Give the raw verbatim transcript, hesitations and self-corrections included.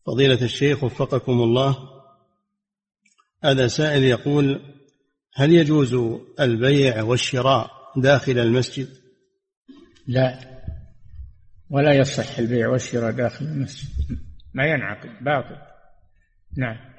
فضيلة الشيخ وفقكم الله، هذا سائل يقول: هل يجوز البيع والشراء داخل المسجد؟ لا، ولا يصح البيع والشراء داخل المسجد، ما ينعقد، باطل. نعم.